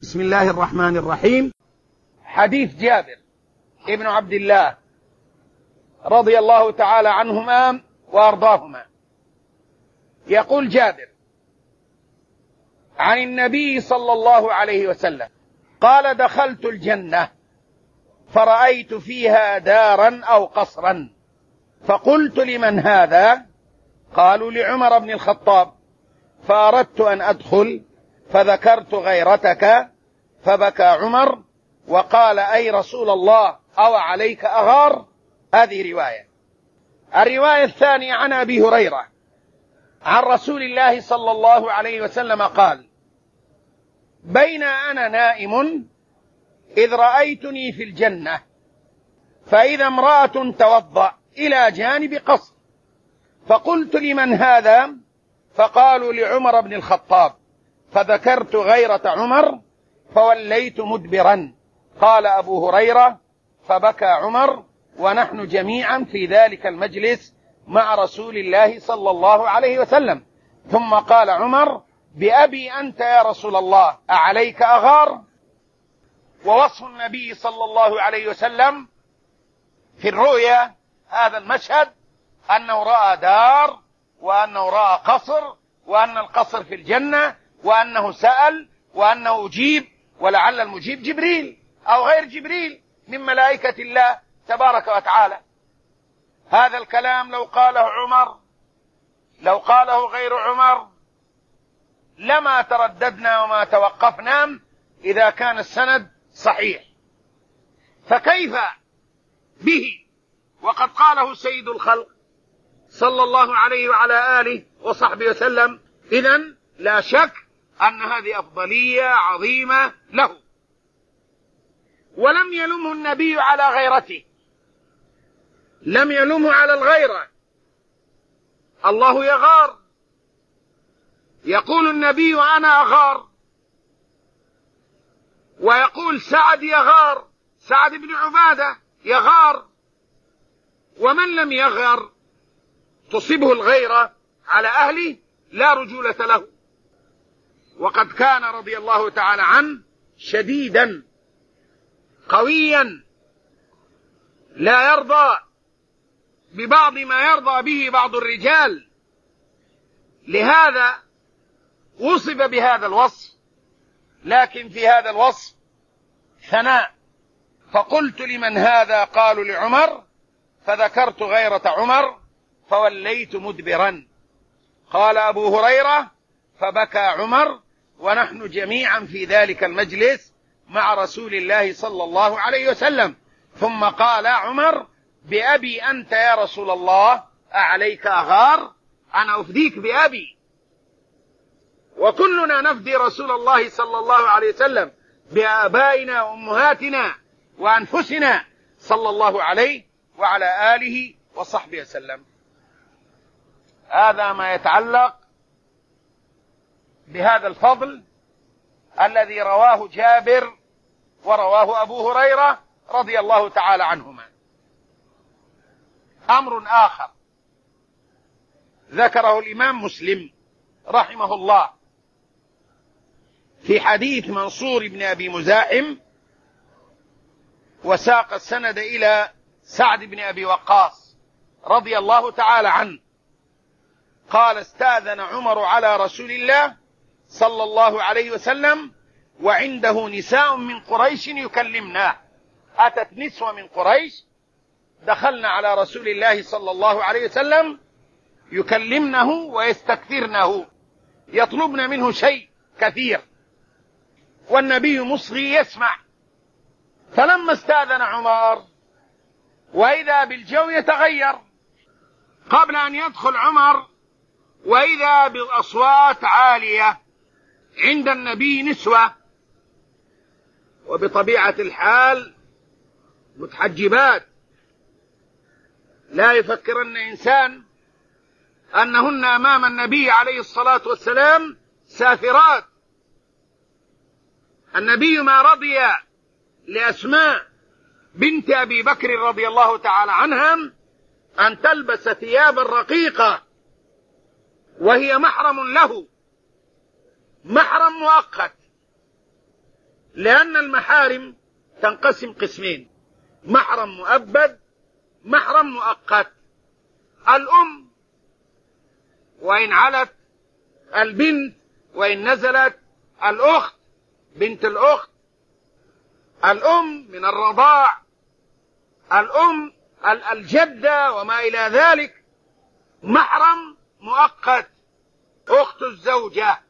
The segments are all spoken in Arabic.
بسم الله الرحمن الرحيم. حديث جابر ابن عبد الله رضي الله تعالى عنهما وأرضاهما. يقول جابر عن النبي صلى الله عليه وسلم قال: دخلت الجنة فرأيت فيها دارا أو قصرا، فقلت: لمن هذا؟ قالوا: لعمر بن الخطاب. فأردت أن أدخل فذكرت غيرتك فبكى عمر وقال: أي رسول الله، أو عليك أغار؟ هذه رواية. الرواية الثانية عن أبي هريرة عن رسول الله صلى الله عليه وسلم قال: بين أنا نائم إذ رأيتني في الجنة فإذا امرأة توضأ إلى جانب قصر، فقلت: لمن هذا؟ فقالوا: لعمر بن الخطاب. فذكرت غيرة عمر فوليت مدبرا. قال أبو هريرة: فبكى عمر ونحن جميعا في ذلك المجلس مع رسول الله صلى الله عليه وسلم. ثم قال عمر: بأبي أنت يا رسول الله، أعليك أغار؟ ووصف النبي صلى الله عليه وسلم في الرؤيا هذا المشهد أنه رأى دار، وأنه رأى قصر، وأن القصر في الجنة، وأنه سأل، وأنه أجيب، ولعل المجيب جبريل أو غير جبريل من ملائكة الله تبارك وتعالى. هذا الكلام لو قاله عمر، لو قاله غير عمر، لما ترددنا وما توقفنا إذا كان السند صحيح. فكيف به وقد قاله سيد الخلق صلى الله عليه وعلى آله وصحبه وسلم؟ إذن لا شك أن هذه أفضلية عظيمة له. ولم يلمه النبي على غيرته، لم يلمه على الغيرة. الله يغار، يقول النبي: أنا أغار، ويقول سعد يغار، سعد بن عبادة يغار. ومن لم يغر تصيبه الغيرة على أهله لا رجولة له. وقد كان رضي الله تعالى عنه شديدا قويا لا يرضى ببعض ما يرضى به بعض الرجال، لهذا وصف بهذا الوصف. لكن في هذا الوصف ثناء. فقلت: لمن هذا؟ قالوا: لعمر. فذكرت غيرة عمر فوليت مدبرا. قال أبو هريرة: فبكى عمر ونحن جميعا في ذلك المجلس مع رسول الله صلى الله عليه وسلم. ثم قال عمر: بأبي أنت يا رسول الله، أعليك أغار؟ أنا أفديك بأبي. وكلنا نفدي رسول الله صلى الله عليه وسلم بآبائنا وأمهاتنا وأنفسنا صلى الله عليه وعلى آله وصحبه وسلم. هذا ما يتعلق بهذا الفضل الذي رواه جابر ورواه أبو هريرة رضي الله تعالى عنهما. أمر آخر ذكره الإمام مسلم رحمه الله في حديث منصور بن أبي مزاحم، وساق السند إلى سعد بن أبي وقاص رضي الله تعالى عنه قال: استأذن عمر على رسول الله صلى الله عليه وسلم وعنده نساء من قريش يكلمناه. أتت نسوة من قريش دخلنا على رسول الله صلى الله عليه وسلم يكلمنه ويستكثرنه، يطلبن منه شيء كثير، والنبي مصغي يسمع. فلما استأذن عمر وإذا بالجو يتغير، قبل أن يدخل عمر وإذا بالأصوات عالية عند النبي نسوة، وبطبيعة الحال متحجبات، لا يفكرن إنسان أنهن أمام النبي عليه الصلاة والسلام سافرات. النبي ما رضي لأسماء بنت أبي بكر رضي الله تعالى عنها أن تلبس ثيابا رقيقة، وهي محرم له، محرم مؤقت، لأن المحارم تنقسم قسمين: محرم مؤبد، محرم مؤقت. الأم وإن علت، البنت وإن نزلت، الأخت، بنت الأخت، الأم من الرضاع، الأم، الجدة وما إلى ذلك. محرم مؤقت: أخت الزوجة،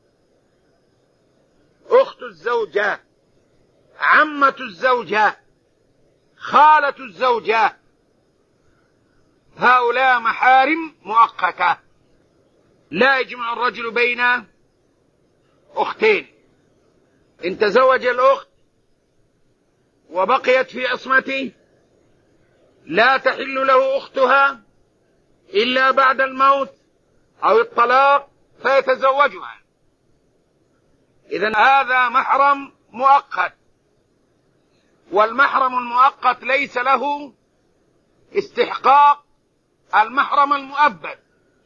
أخت الزوجة، عمة الزوجة، خالة الزوجة. هؤلاء محارم مؤقتة. لا يجمع الرجل بين أختين. إن تزوج الأخت وبقيت في عصمته لا تحل له أختها إلا بعد الموت أو الطلاق فيتزوجها. إذن هذا محرم مؤقت. والمحرم المؤقت ليس له استحقاق المحرم المؤبد.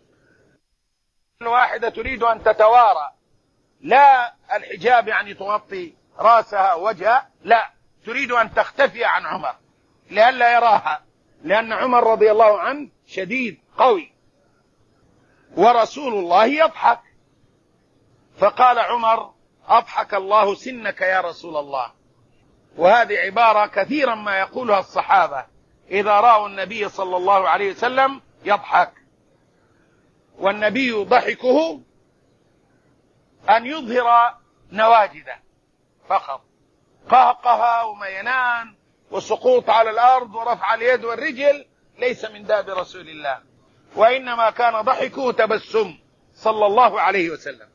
الواحدة تريد أن تتوارى، لا الحجاب يعني تغطي رأسها ووجهها، لا، تريد أن تختفي عن عمر لئلا يراها، لأن عمر رضي الله عنه شديد قوي ورسول الله يضحك. فقال عمر: أضحك الله سنك يا رسول الله. وهذه عبارة كثيرا ما يقولها الصحابة إذا رأوا النبي صلى الله عليه وسلم يضحك. والنبي ضحكه أن يظهر نواجذه فقط، قهقه ومينان وسقوط على الأرض ورفع اليد والرجل ليس من داب رسول الله، وإنما كان ضحكه تبسم صلى الله عليه وسلم.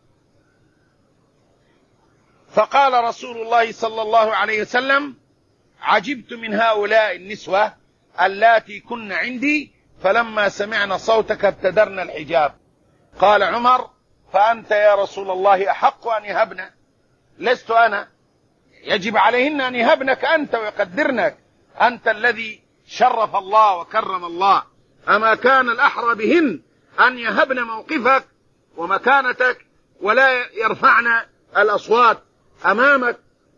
فقال رسول الله صلى الله عليه وسلم: عجبت من هؤلاء النسوة اللاتي كن عندي فلما سمعنا صوتك ابتدرنا الحجاب. قال عمر: فأنت يا رسول الله أحق أن يهبن، لست أنا، يجب عليهن أن يهبنك أنت ويقدرنك، أنت الذي شرف الله وكرم الله. أما كان الأحرى بهن أن يهبن موقفك ومكانتك ولا يرفعن الأصوات أمامك.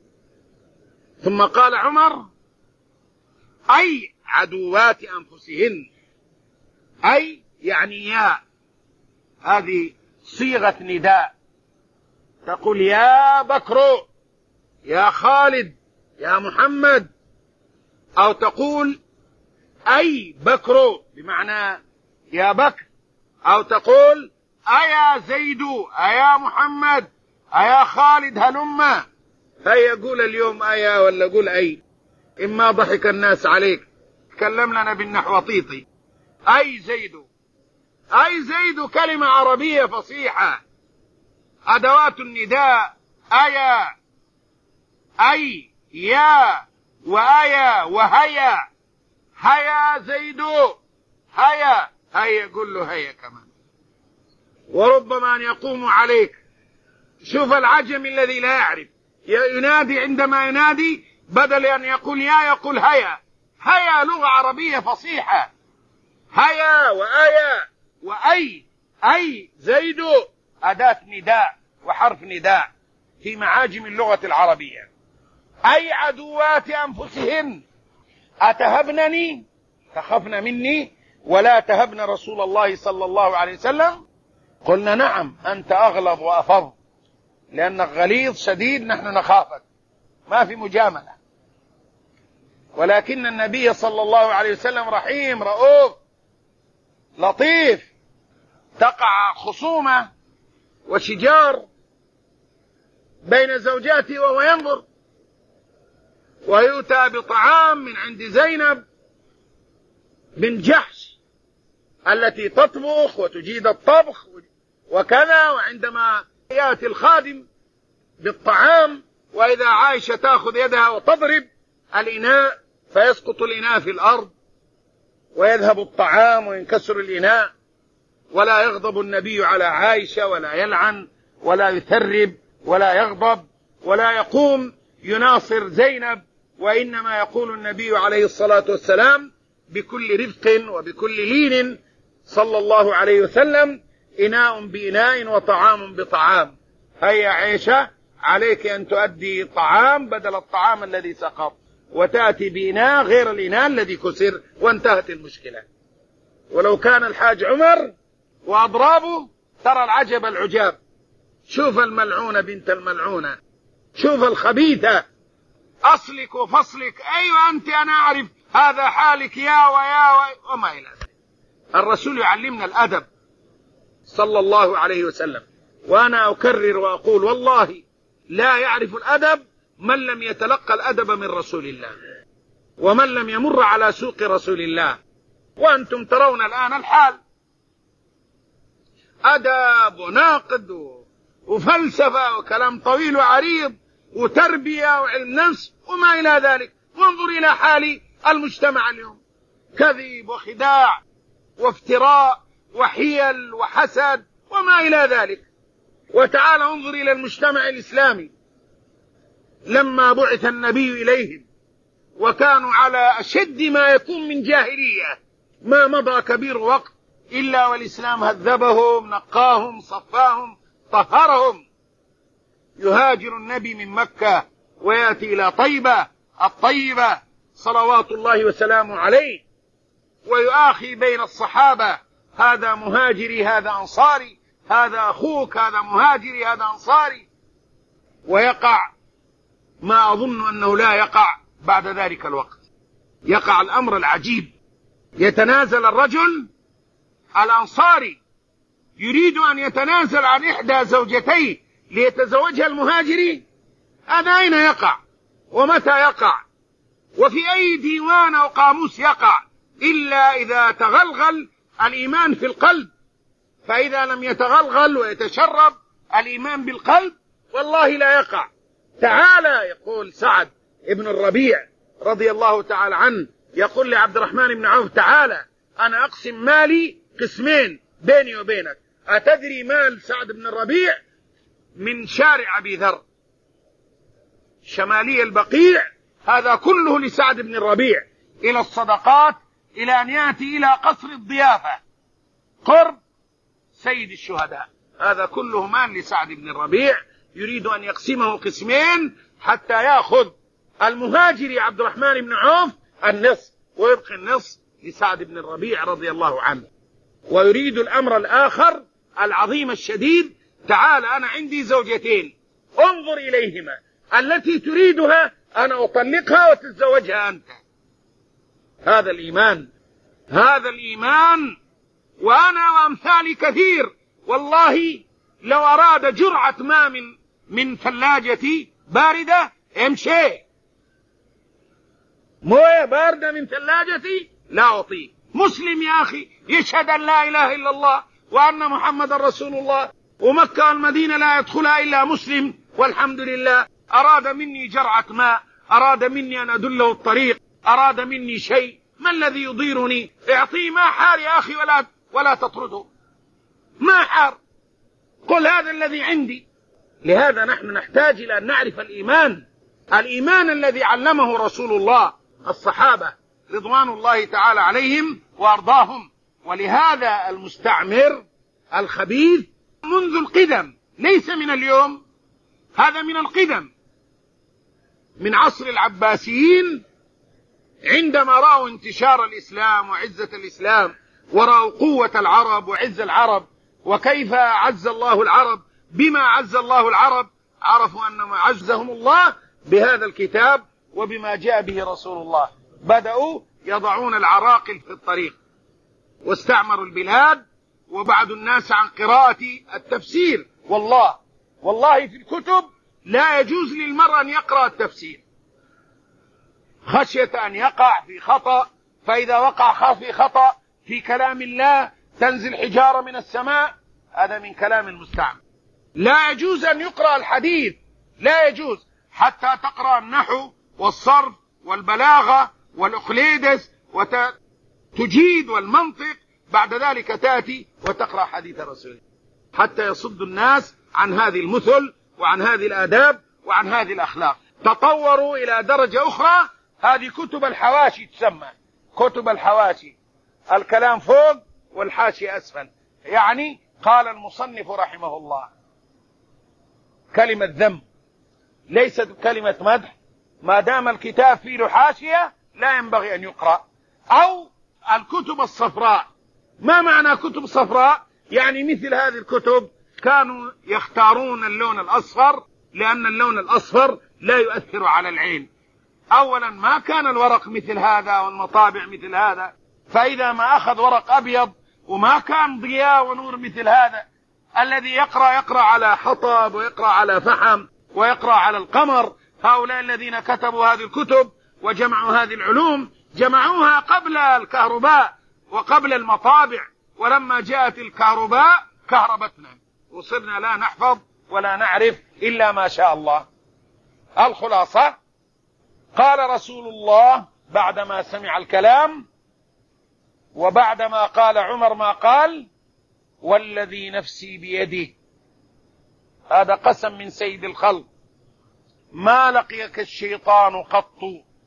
ثم قال عمر: أي عدوات أنفسهن، أي يعني يا، هذه صيغة نداء، تقول يا بكر، يا خالد، يا محمد، أو تقول أي بكر بمعنى يا بكر، أو تقول أيا زيد، أيا محمد، أيا خالد هلما. هيا قول اليوم أيا ولا قول أي، إما ضحك الناس عليك. تكلم لنا بالنحوطيطي. أي زيد، أي زيد كلمة عربية فصيحة. أدوات النداء أيا، أي، يا، وأيا، وهيا. هيا زيد، هيا، هيا قل له هيا كمان. وربما أن يقوم عليك. شوف العجم الذي لا يعرف ينادي، عندما ينادي بدل أن يقول يا يقول هيا. هيا لغة عربية فصيحة. هيا وآيا وأي. أي زيد أداة نداء وحرف نداء في معاجم اللغة العربية. أي عدوات أنفسهن أتهبنني، تخفن مني ولا تهبن رسول الله صلى الله عليه وسلم؟ قلنا نعم، أنت أغلظ وأفض، لأنك غليظ شديد، نحن نخافك، ما في مجاملة. ولكن النبي صلى الله عليه وسلم رحيم رؤوف لطيف. تقع خصومة وشجار بين زوجاته وهو ينظر، ويؤتى بطعام من عند زينب بن جحش التي تطبخ وتجيد الطبخ وكذا، وعندما يأتي الخادم بالطعام وإذا عائشة تأخذ يدها وتضرب الإناء فيسقط الإناء في الأرض ويذهب الطعام وينكسر الإناء، ولا يغضب النبي على عائشة ولا يلعن ولا يثرب ولا يغضب ولا يقوم يناصر زينب، وإنما يقول النبي عليه الصلاة والسلام بكل رفق وبكل لين صلى الله عليه وسلم: إناء بإناء وطعام بطعام. هيا عائشة عليك أن تؤدي طعام بدل الطعام الذي سقط، وتأتي بإناء غير الإناء الذي كسر، وانتهت المشكلة. ولو كان الحاج عمر وأضرابه ترى العجب العجاب. شوف الملعونة بنت الملعونة، شوف الخبيثة، أصلك وفصلك، أيوة أنت أنا أعرف هذا حالك يا وما إلى ذلك. الرسول يعلمنا الأدب صلى الله عليه وسلم. وأنا أكرر وأقول والله لا يعرف الأدب من لم يتلقى الأدب من رسول الله، ومن لم يمر على سوق رسول الله. وأنتم ترون الآن الحال، أدب وناقد وفلسفة وكلام طويل وعريض وتربية وعلم نفس وما إلى ذلك. وانظر إلى حال المجتمع اليوم، كذب وخداع وافتراء وحيل وحسد وما إلى ذلك. وتعال انظر إلى المجتمع الإسلامي لما بعث النبي إليهم وكانوا على أشد ما يكون من جاهلية، ما مضى كبير وقت إلا والإسلام هذبهم، نقاهم، صفاهم، طهرهم. يهاجر النبي من مكة ويأتي إلى طيبة الطيبة صلوات الله وسلامه عليه، ويؤاخي بين الصحابة، هذا مهاجري هذا أنصاري، هذا أخوك هذا مهاجري هذا أنصاري. ويقع ما أظن أنه لا يقع بعد ذلك الوقت، يقع الأمر العجيب. يتنازل الرجل الأنصاري يريد أن يتنازل عن إحدى زوجتيه ليتزوجها المهاجري. هذا أين يقع ومتى يقع وفي أي ديوان أو قاموس يقع إلا إذا تغلغل الإيمان في القلب. فإذا لم يتغلغل ويتشرب الإيمان بالقلب والله لا يقع. تعالى يقول سعد ابن الربيع رضي الله تعالى عنه، يقول لعبد الرحمن بن عوف تعالى أنا أقسم مالي قسمين بيني وبينك. أتدري مال سعد بن الربيع؟ من شارع أبي ذر شمالي البقيع، هذا كله لسعد بن الربيع، إلى الصدقات، إلى أن يأتي إلى قصر الضيافة قرب سيد الشهداء، هذا كله مال لسعد بن الربيع، يريد أن يقسمه قسمين حتى يأخذ المهاجر عبد الرحمن بن عوف النصف ويبقي النصف لسعد بن الربيع رضي الله عنه. ويريد الأمر الآخر العظيم الشديد، تعال أنا عندي زوجتين انظر إليهما، التي تريدها أنا أطلقها وتتزوجها أنت. هذا الإيمان، هذا الإيمان. وأنا وأمثالي كثير والله لو أراد جرعة ماء من ثلاجتي باردة امشي، موية باردة من ثلاجتي لا أعطيه. مسلم يا أخي يشهد أن لا إله إلا الله وأن محمد رسول الله، ومكة والمدينة لا يدخلها إلا مسلم والحمد لله. أراد مني جرعة ماء، أراد مني أن أدله الطريق، أراد مني شيء، ما الذي يضيرني؟ اعطيه ما حار يا أخي ولا تطرده، ما حار، قل هذا الذي عندي. لهذا نحن نحتاج إلى أن نعرف الإيمان، الإيمان الذي علمه رسول الله الصحابة رضوان الله تعالى عليهم وأرضاهم. ولهذا المستعمر الخبيث منذ القدم، ليس من اليوم، هذا من القدم، من عصر العباسيين عندما رأوا انتشار الإسلام وعزة الإسلام، ورأوا قوة العرب وعز العرب، وكيف عز الله العرب، بما عز الله العرب، عرفوا أن ما عزهم الله بهذا الكتاب وبما جاء به رسول الله. بدأوا يضعون العراقل في الطريق واستعمروا البلاد وبعدوا الناس عن قراءة التفسير. والله في الكتب لا يجوز للمرء أن يقرأ التفسير خشية أن يقع في خطأ، فإذا وقع في خطأ في كلام الله تنزل حجارة من السماء، هذا من كلام المستعمر. لا يجوز أن يقرأ الحديث، لا يجوز حتى تقرأ النحو والصرف والبلاغة والأقليدس وتجيد والمنطق، بعد ذلك تأتي وتقرأ حديث رسول حتى يصد الناس عن هذه المثل وعن هذه الآداب وعن هذه الأخلاق. تطوروا إلى درجة أخرى، هذه كتب الحواشي تسمى كتب الحواشي، الكلام فوق والحاشي أسفل. يعني قال المصنف رحمه الله كلمة ذم ليست كلمة مدح. ما دام الكتاب فيه له حاشية لا ينبغي أن يقرأ. أو الكتب الصفراء. ما معنى كتب صفراء؟ يعني مثل هذه الكتب كانوا يختارون اللون الأصفر، لأن اللون الأصفر لا يؤثر على العين. أولا ما كان الورق مثل هذا والمطابع مثل هذا، فإذا ما أخذ ورق أبيض وما كان ضياء ونور مثل هذا، الذي يقرأ على حطب ويقرأ على فحم ويقرأ على القمر. هؤلاء الذين كتبوا هذه الكتب وجمعوا هذه العلوم جمعوها قبل الكهرباء وقبل المطابع، ولما جاءت الكهرباء كهربتنا وصرنا لا نحفظ ولا نعرف إلا ما شاء الله. الخلاصة، قال رسول الله بعدما سمع الكلام وبعدما قال عمر ما قال: والذي نفسي بيده، هذا قسم من سيد الخلق، ما لقيك الشيطان قط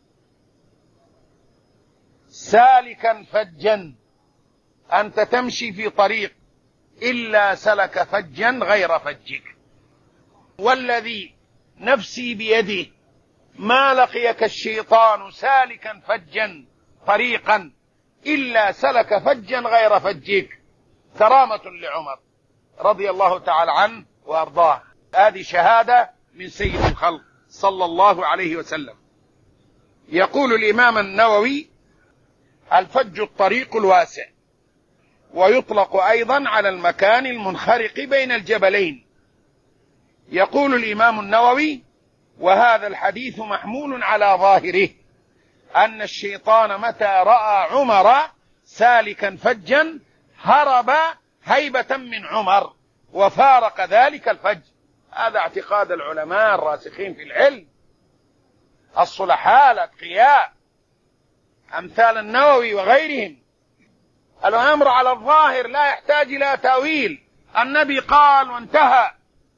سالكا فجا، أنت تمشي في طريق إلا سلك فجا غير فجك. والذي نفسي بيده ما لقيك الشيطان سالكا فجا طريقا إلا سلك فجا غير فجك. كرامة لعمر رضي الله تعالى عنه وأرضاه. هذه شهادة من سيد الخلق صلى الله عليه وسلم. يقول الإمام النووي: الفج الطريق الواسع، ويطلق أيضا على المكان المنخرق بين الجبلين. يقول الإمام النووي: وهذا الحديث محمول على ظاهره أن الشيطان متى رأى عمر سالكا فجا هرب هيبة من عمر وفارق ذلك الفج. هذا اعتقاد العلماء الراسخين في العلم الصلحاء الأتقياء أمثال النووي وغيرهم. الأمر على الظاهر لا يحتاج إلى تأويل. النبي قال وانتهى.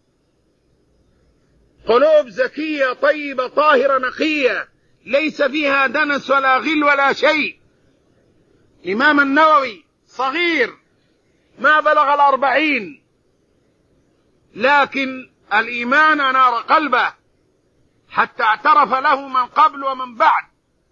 قلوب زكية طيبة طاهرة نقية ليس فيها دنس ولا غل ولا شيء. الإمام النووي صغير ما بلغ 40، لكن الإيمان أنار قلبه حتى اعترف له من قبل ومن بعد.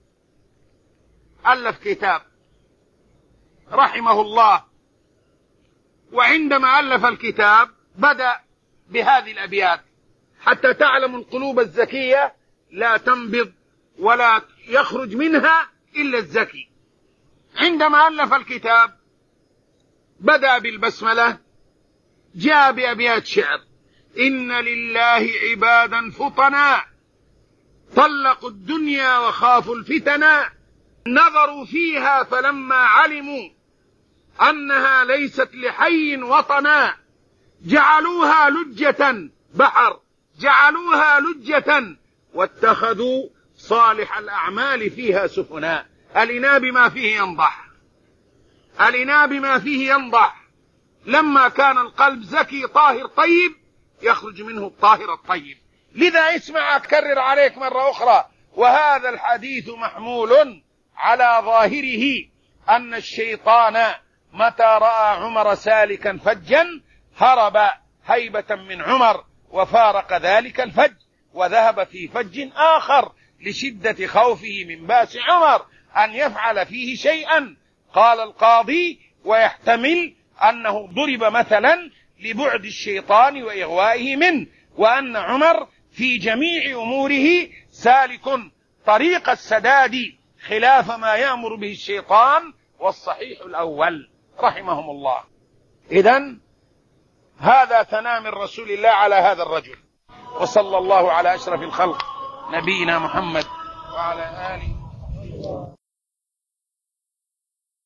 ألف كتاب رحمه الله، وعندما ألف الكتاب بدأ بهذه الأبيات حتى تعلم القلوب الزكية لا تنبض ولا يخرج منها إلا الزكي. عندما ألف الكتاب بدأ بالبسملة، جاء بأبيات شعر: إن لله عبادا فطنا طلقوا الدنيا وخافوا الفتنا، نظروا فيها فلما علموا أنها ليست لحي وطنا، جعلوها لجة بحر، جعلوها لجة واتخذوا صالح الأعمال فيها سفنا. الإناء بما فيه ينضح، الإناء بما فيه ينضح. لما كان القلب زكي طاهر طيب يخرج منه الطاهر الطيب. لذا اسمع أكرر عليك مرة أخرى: وهذا الحديث محمول على ظاهره أن الشيطان متى رأى عمر سالكا فجا هرب هيبة من عمر وفارق ذلك الفج وذهب في فج آخر لشدة خوفه من بأس عمر أن يفعل فيه شيئا. قال القاضي: ويحتمل أنه ضرب مثلا لبعد الشيطان وإغوائه منه، وأن عمر في جميع أموره سالك طريق السداد خلاف ما يأمر به الشيطان، والصحيح الأول رحمهم الله. إذن هذا ثناء من رسول الله على هذا الرجل. وصلى الله على أشرف الخلق نبينا محمد وعلى آله